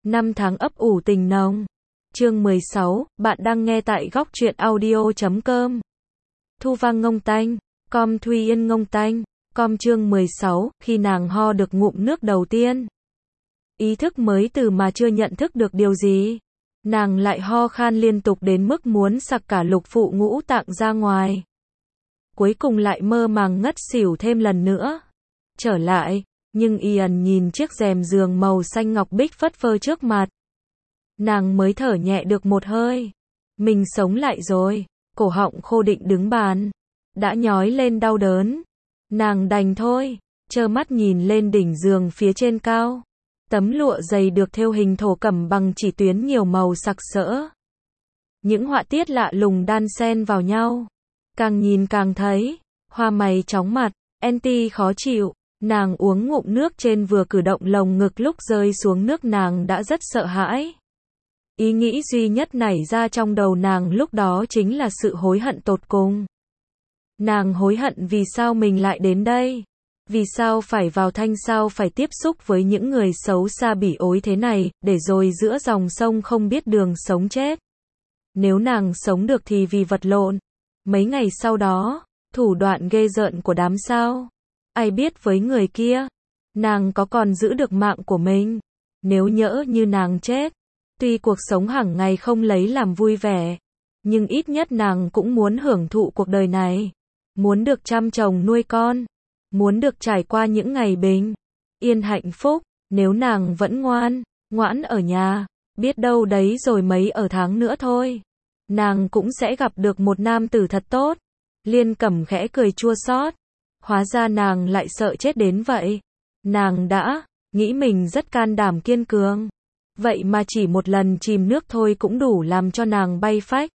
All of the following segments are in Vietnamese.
Năm tháng ấp ủ tình nồng. Chương 16, bạn đang nghe tại góc truyện audio.com. Thu Vang ngông tanh, com Thùy Yên ngông tanh, com chương 16, khi nàng ho được ngụm nước đầu tiên. Ý thức mới từ mà chưa nhận thức được điều gì. Nàng lại ho khan liên tục đến mức muốn sặc cả lục phụ ngũ tạng ra ngoài. Cuối cùng lại mơ màng ngất xỉu thêm lần nữa. Trở lại, nhưng Ian nhìn chiếc rèm giường màu xanh ngọc bích phất phơ trước mặt. Nàng mới thở nhẹ được một hơi. Mình sống lại rồi, cổ họng khô định đứng bàn. Đã nhói lên đau đớn. Nàng đành thôi, trơ mắt nhìn lên đỉnh giường phía trên cao. Tấm lụa dày được thêu hình thổ cẩm bằng chỉ tuyến nhiều màu sặc sỡ. Những họa tiết lạ lùng đan xen vào nhau. Càng nhìn càng thấy, hoa mày chóng mặt, Enti khó chịu. Nàng uống ngụm nước trên vừa cử động lồng ngực lúc rơi xuống nước nàng đã rất sợ hãi. Ý nghĩ duy nhất nảy ra trong đầu nàng lúc đó chính là sự hối hận tột cùng. Nàng hối hận vì sao mình lại đến đây. Vì sao phải vào Thanh, sao phải tiếp xúc với những người xấu xa bỉ ối thế này, để rồi giữa dòng sông không biết đường sống chết. Nếu nàng sống được thì vì vật lộn. Mấy ngày sau đó, thủ đoạn ghê rợn của đám sao. Ai biết với người kia, nàng có còn giữ được mạng của mình. Nếu nhỡ như nàng chết, tuy cuộc sống hàng ngày không lấy làm vui vẻ, nhưng ít nhất nàng cũng muốn hưởng thụ cuộc đời này. Muốn được chăm chồng nuôi con. Muốn được trải qua những ngày bình yên hạnh phúc. Nếu nàng vẫn ngoãn ở nhà, biết đâu đấy rồi mấy ở tháng nữa thôi, nàng cũng sẽ gặp được một nam tử thật tốt. Liên Cẩm khẽ cười chua xót. Hóa ra nàng lại sợ chết đến vậy. Nàng đã nghĩ mình rất can đảm kiên cường. Vậy mà chỉ một lần chìm nước thôi cũng đủ làm cho nàng bay phách.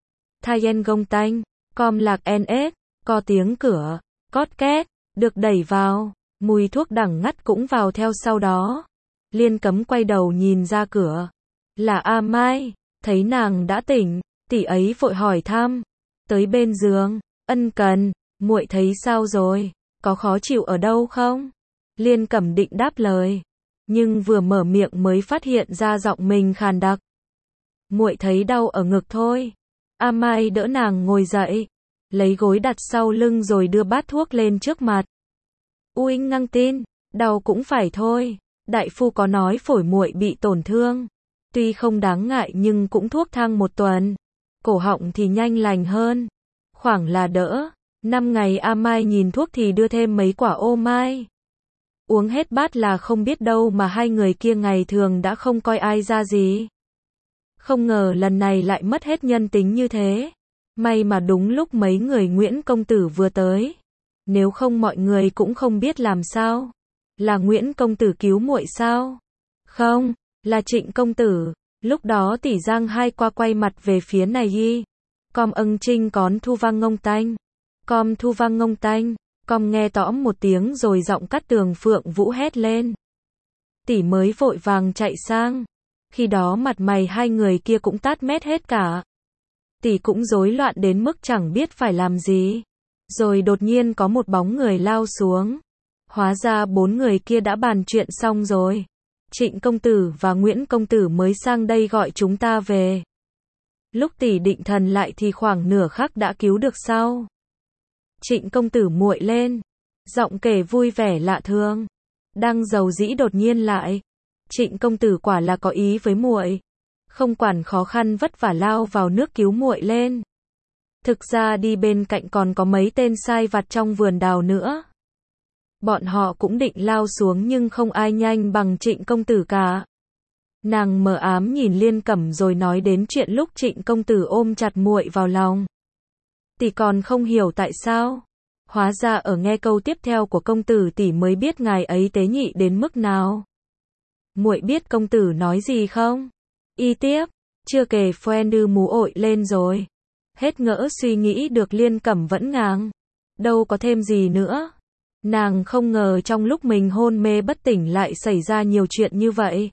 Thayen gông tanh, com lạc ns, có tiếng cửa, cót két, được đẩy vào. Mùi thuốc đẳng ngắt cũng vào theo sau đó. Liên Cấm quay đầu nhìn ra cửa. Là A Mai, thấy nàng đã tỉnh, tỷ ấy vội hỏi thăm. Tới bên giường, ân cần. Muội thấy sao rồi, có khó chịu ở đâu không? Liên Cẩm định đáp lời, nhưng vừa mở miệng mới phát hiện ra giọng mình khàn đặc. Muội thấy đau ở ngực thôi. A Mai đỡ nàng ngồi dậy, lấy gối đặt sau lưng rồi đưa bát thuốc lên trước mặt. Uinh ngăng tin, đau cũng phải thôi. Đại phu có nói phổi muội bị tổn thương, tuy không đáng ngại nhưng cũng thuốc thang một tuần. Cổ họng thì nhanh lành hơn, khoảng là đỡ. 5 ngày A Mai nhìn thuốc thì đưa thêm mấy quả ô mai. Uống hết bát là không biết đâu mà hai người kia ngày thường đã không coi ai ra gì. Không ngờ lần này lại mất hết nhân tính như thế. May mà đúng lúc mấy người Nguyễn công tử vừa tới. Nếu không mọi người cũng không biết làm sao. Là Nguyễn công tử cứu muội sao? Không, là Trịnh công tử. Lúc đó tỷ Giang hai qua quay mặt về phía này y. Com âng trinh cón Thu Vang ngông tanh. Com Thu Vang ngông tanh, com nghe tõm một tiếng rồi giọng Cát Tường Phượng Vũ hét lên. Tỷ mới vội vàng chạy sang. Khi đó mặt mày hai người kia cũng tát mét hết cả. Tỷ cũng rối loạn đến mức chẳng biết phải làm gì. Rồi đột nhiên có một bóng người lao xuống. Hóa ra 4 người kia đã bàn chuyện xong rồi. Trịnh công tử và Nguyễn công tử mới sang đây gọi chúng ta về. Lúc tỷ định thần lại thì khoảng nửa khắc đã cứu được sau. Trịnh công tử muội lên, giọng kể vui vẻ lạ thường. Đang giàu dĩ đột nhiên lại. Trịnh công tử quả là có ý với muội, không quản khó khăn vất vả lao vào nước cứu muội lên. Thực ra đi bên cạnh còn có mấy tên sai vặt trong vườn đào nữa. Bọn họ cũng định lao xuống nhưng không ai nhanh bằng Trịnh công tử cả. Nàng mờ ám nhìn Liên Cẩm rồi nói đến chuyện lúc Trịnh công tử ôm chặt muội vào lòng. Tỷ còn không hiểu tại sao. Hóa ra ở nghe câu tiếp theo của công tử tỷ mới biết ngài ấy tế nhị đến mức nào. Muội biết công tử nói gì không? Y tiếp, chưa kể Phoendu mú ội lên rồi. Hết ngỡ suy nghĩ được Liên Cẩm vẫn ngàng. Đâu có thêm gì nữa. Nàng không ngờ trong lúc mình hôn mê bất tỉnh lại xảy ra nhiều chuyện như vậy.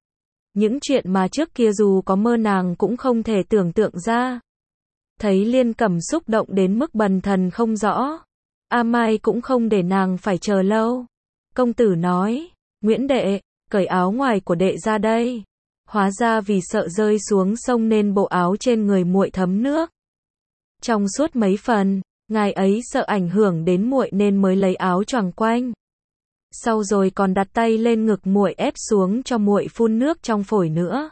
Những chuyện mà trước kia dù có mơ nàng cũng không thể tưởng tượng ra. Thấy Liên Cẩm xúc động đến mức bần thần không rõ. A Mai cũng không để nàng phải chờ lâu. Công tử nói, Nguyễn đệ, cởi áo ngoài của đệ ra đây. Hóa ra vì sợ rơi xuống sông nên bộ áo trên người muội thấm nước. Trong suốt mấy phần, ngài ấy sợ ảnh hưởng đến muội nên mới lấy áo choàng quanh. Sau rồi còn đặt tay lên ngực muội ép xuống cho muội phun nước trong phổi nữa.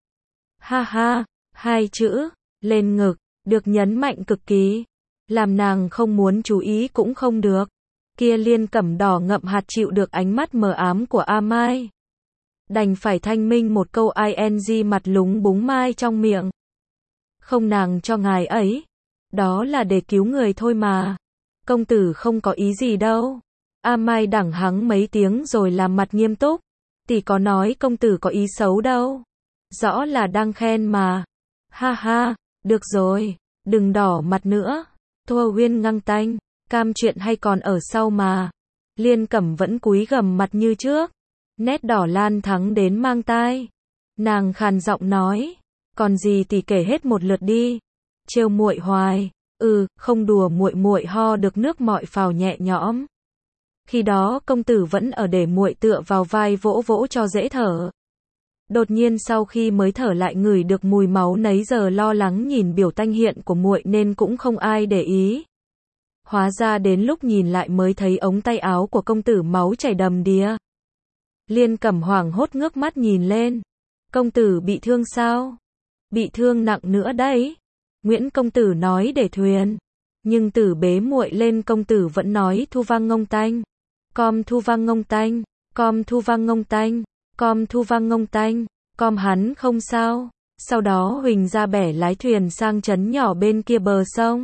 Ha ha, hai chữ, lên ngực, được nhấn mạnh cực kỳ. Làm nàng không muốn chú ý cũng không được. Kia Liên Cẩm đỏ ngậm hạt chịu được ánh mắt mờ ám của A Mai. Đành phải thanh minh một câu ing mặt lúng búng mai trong miệng. Không, nàng cho ngài ấy. Đó là để cứu người thôi mà. Công tử không có ý gì đâu. A Mai đẳng hắng mấy tiếng rồi làm mặt nghiêm túc. Tỷ có nói công tử có ý xấu đâu. Rõ là đang khen mà. Ha ha, được rồi, đừng đỏ mặt nữa. Thua Huyên ngăng tanh, cam chuyện hay còn ở sau mà. Liên Cẩm vẫn cúi gằm mặt như trước. Nét đỏ lan thắng đến mang tai. Nàng khàn giọng nói, còn gì thì kể hết một lượt đi. Trêu muội hoài. Không đùa, muội ho được nước mọi phào nhẹ nhõm. Khi đó công tử vẫn ở để muội tựa vào vai vỗ vỗ cho dễ thở. Đột nhiên sau khi mới thở lại ngửi được mùi máu, nấy giờ lo lắng nhìn biểu tanh hiện của muội nên cũng không ai để ý. Hóa ra đến lúc nhìn lại mới thấy ống tay áo của công tử máu chảy đầm đìa. Liên Cẩm hoảng hốt ngước mắt nhìn lên. Công tử bị thương sao? Bị thương nặng nữa đấy. Nguyễn công tử nói để thuyền. Nhưng tử bế muội lên công tử vẫn nói thu vang ngông tanh. Com thu vang ngông tanh, com thu vang ngông tanh, com thu vang ngông tanh, com hắn không sao. Sau đó Huỳnh ra bẻ lái thuyền sang trấn nhỏ bên kia bờ sông.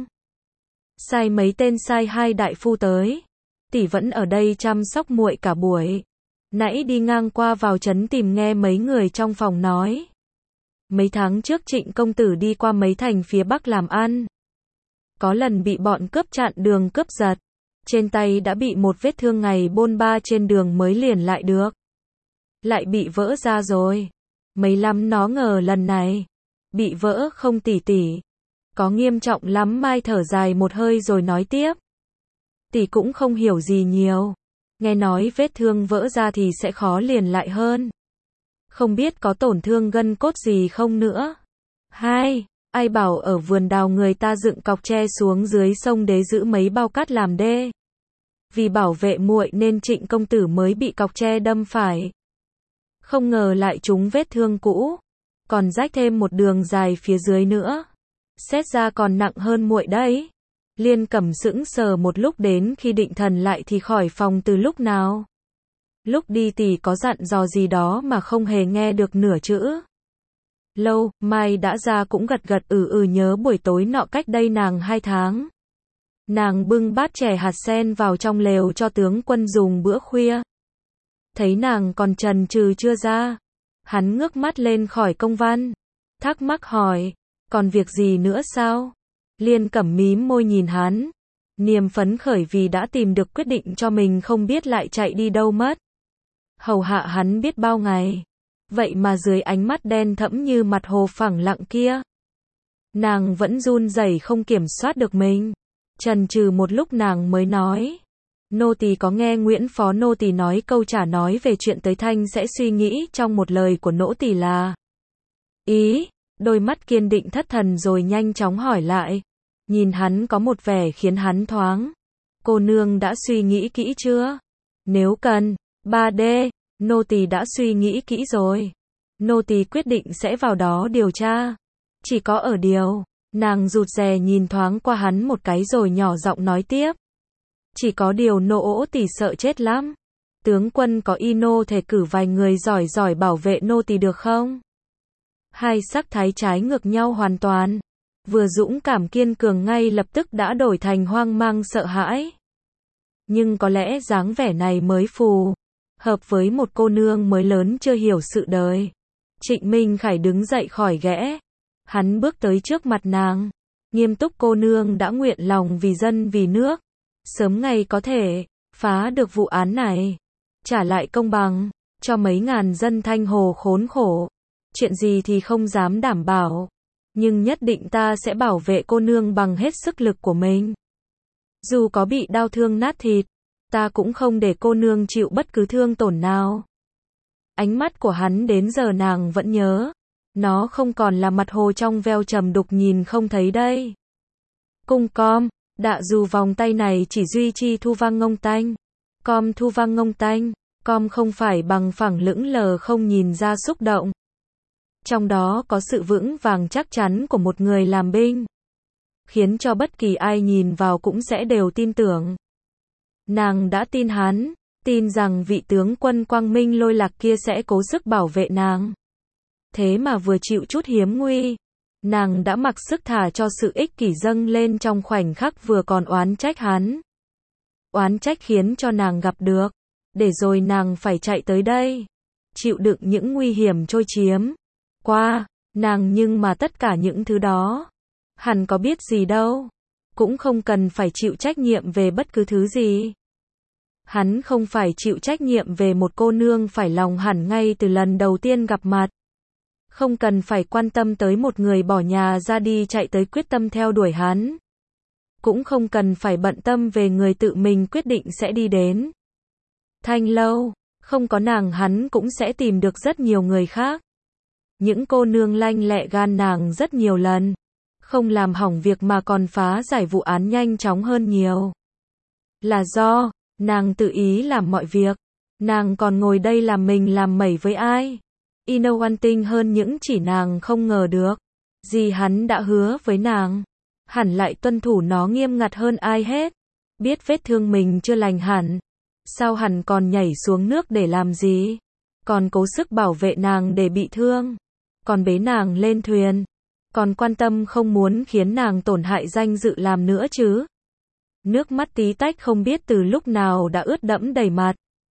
Sai mấy tên sai hai đại phu tới. Tỷ vẫn ở đây chăm sóc muội cả buổi. Nãy đi ngang qua vào trấn tìm nghe mấy người trong phòng nói. Mấy tháng trước Trịnh công tử đi qua mấy thành phía Bắc làm ăn. Có lần bị bọn cướp chặn đường cướp giật. Trên tay đã bị một vết thương, ngày bôn ba trên đường mới liền lại được. Lại bị vỡ ra rồi. Mấy lắm nó ngờ lần này. Bị vỡ không tỷ tỷ. Có nghiêm trọng lắm? Mai thở dài một hơi rồi nói tiếp. Tỷ cũng không hiểu gì nhiều. Nghe nói vết thương vỡ ra thì sẽ khó liền lại hơn. Không biết có tổn thương gân cốt gì không nữa. Ai bảo ở vườn đào người ta dựng cọc tre xuống dưới sông để giữ mấy bao cát làm đê. Vì bảo vệ muội nên Trịnh công tử mới bị cọc tre đâm phải. Không ngờ lại trúng vết thương cũ, còn rách thêm một đường dài phía dưới nữa. Xét ra còn nặng hơn muội đấy. Liên Cẩm sững sờ một lúc, đến khi định thần lại thì khỏi phòng từ lúc nào. Lúc đi tỷ có dặn dò gì đó mà không hề nghe được nửa chữ. Lâu, Mai đã ra cũng gật gật nhớ buổi tối nọ cách đây nàng 2 tháng. Nàng bưng bát chè hạt sen vào trong lều cho tướng quân dùng bữa khuya. Thấy nàng còn chần chừ chưa ra. Hắn ngước mắt lên khỏi công văn. Thắc mắc hỏi, còn việc gì nữa sao? Liên Cẩm mím môi nhìn hắn. Niềm phấn khởi vì đã tìm được quyết định cho mình, không biết lại chạy đi đâu mất. Hầu hạ hắn biết bao ngày. Vậy mà dưới ánh mắt đen thẫm như mặt hồ phẳng lặng kia, nàng vẫn run rẩy không kiểm soát được mình. Chần chừ một lúc nàng mới nói. Nô tỳ có nghe Nguyễn phó nô tỳ nói câu trả nói về chuyện tới Thanh sẽ suy nghĩ trong một lời của nỗ tỳ là. Ý, đôi mắt kiên định thất thần rồi nhanh chóng hỏi lại. Nhìn hắn có một vẻ khiến hắn thoáng. Cô nương đã suy nghĩ kỹ chưa? Nếu cần, 3D, nô tỳ đã suy nghĩ kỹ rồi. Nô tỳ quyết định sẽ vào đó điều tra. Chỉ có ở điều, nàng rụt rè nhìn thoáng qua hắn một cái rồi nhỏ giọng nói tiếp. Chỉ có điều nô tỳ sợ chết lắm. Tướng quân có ý nô thể cử vài người giỏi giỏi bảo vệ nô tỳ được không? Hai sắc thái trái ngược nhau hoàn toàn. Vừa dũng cảm kiên cường ngay lập tức đã đổi thành hoang mang sợ hãi. Nhưng có lẽ dáng vẻ này mới phù hợp với một cô nương mới lớn chưa hiểu sự đời. Trịnh Minh Khải đứng dậy khỏi ghẽ. Hắn bước tới trước mặt nàng. Nghiêm túc, cô nương đã nguyện lòng vì dân vì nước. Sớm ngày có thể phá được vụ án này. Trả lại công bằng cho mấy ngàn dân Thanh Hồ khốn khổ. Chuyện gì thì không dám đảm bảo. Nhưng nhất định ta sẽ bảo vệ cô nương bằng hết sức lực của mình. Dù có bị đau thương nát thịt, ta cũng không để cô nương chịu bất cứ thương tổn nào. Ánh mắt của hắn đến giờ nàng vẫn nhớ. Nó không còn là mặt hồ trong veo trầm đục nhìn không thấy đây. Cung com, đạ dù vòng tay này chỉ duy chi thu vang ngông tanh. Com thu vang ngông tanh, com không phải bằng phẳng lững lờ không nhìn ra xúc động. Trong đó có sự vững vàng chắc chắn của một người làm binh. Khiến cho bất kỳ ai nhìn vào cũng sẽ đều tin tưởng. Nàng đã tin hắn, tin rằng vị tướng quân quang minh lôi lạc kia sẽ cố sức bảo vệ nàng. Thế mà vừa chịu chút hiếm nguy, nàng đã mặc sức thả cho sự ích kỷ dâng lên trong khoảnh khắc vừa còn oán trách hắn. Oán trách khiến cho nàng gặp được, để rồi nàng phải chạy tới đây, chịu đựng những nguy hiểm trôi chiếm qua nàng, nhưng mà tất cả những thứ đó, hắn có biết gì đâu, cũng không cần phải chịu trách nhiệm về bất cứ thứ gì. Hắn không phải chịu trách nhiệm về một cô nương phải lòng hẳn ngay từ lần đầu tiên gặp mặt. Không cần phải quan tâm tới một người bỏ nhà ra đi chạy tới quyết tâm theo đuổi hắn. Cũng không cần phải bận tâm về người tự mình quyết định sẽ đi đến Thanh Lâu. Không có nàng hắn cũng sẽ tìm được rất nhiều người khác. Những cô nương lanh lẹ gan nàng rất nhiều lần. Không làm hỏng việc mà còn phá giải vụ án nhanh chóng hơn nhiều. Là do nàng tự ý làm mọi việc. Nàng còn ngồi đây làm mình làm mẩy với ai? You know one thing hơn những chỉ nàng không ngờ được. Gì hắn đã hứa với nàng. Hẳn lại tuân thủ nó nghiêm ngặt hơn ai hết. Biết vết thương mình chưa lành hẳn. Sao hẳn còn nhảy xuống nước để làm gì? Còn cố sức bảo vệ nàng để bị thương. Còn bế nàng lên thuyền. Còn quan tâm không muốn khiến nàng tổn hại danh dự làm nữa chứ. Nước mắt tí tách không biết từ lúc nào đã ướt đẫm đầy mặt.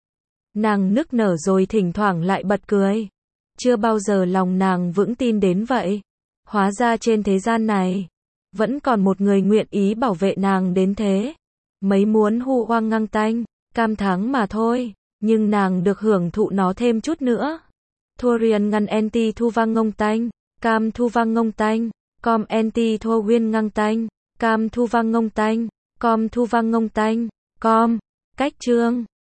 Nàng nức nở rồi thỉnh thoảng lại bật cười. Chưa bao giờ lòng nàng vững tin đến vậy. Hóa ra trên thế gian này, vẫn còn một người nguyện ý bảo vệ nàng đến thế. Mấy muốn hu oang ngang tanh, cam tháng mà thôi, nhưng nàng được hưởng thụ nó thêm chút nữa. Thorian ngăn anti thu vang ngông tanh, cam thu vang ngông tanh, com anti thua nguyên ngang tanh, cam thu vang ngông tanh, com thu vang ngông tanh, com. Cách chương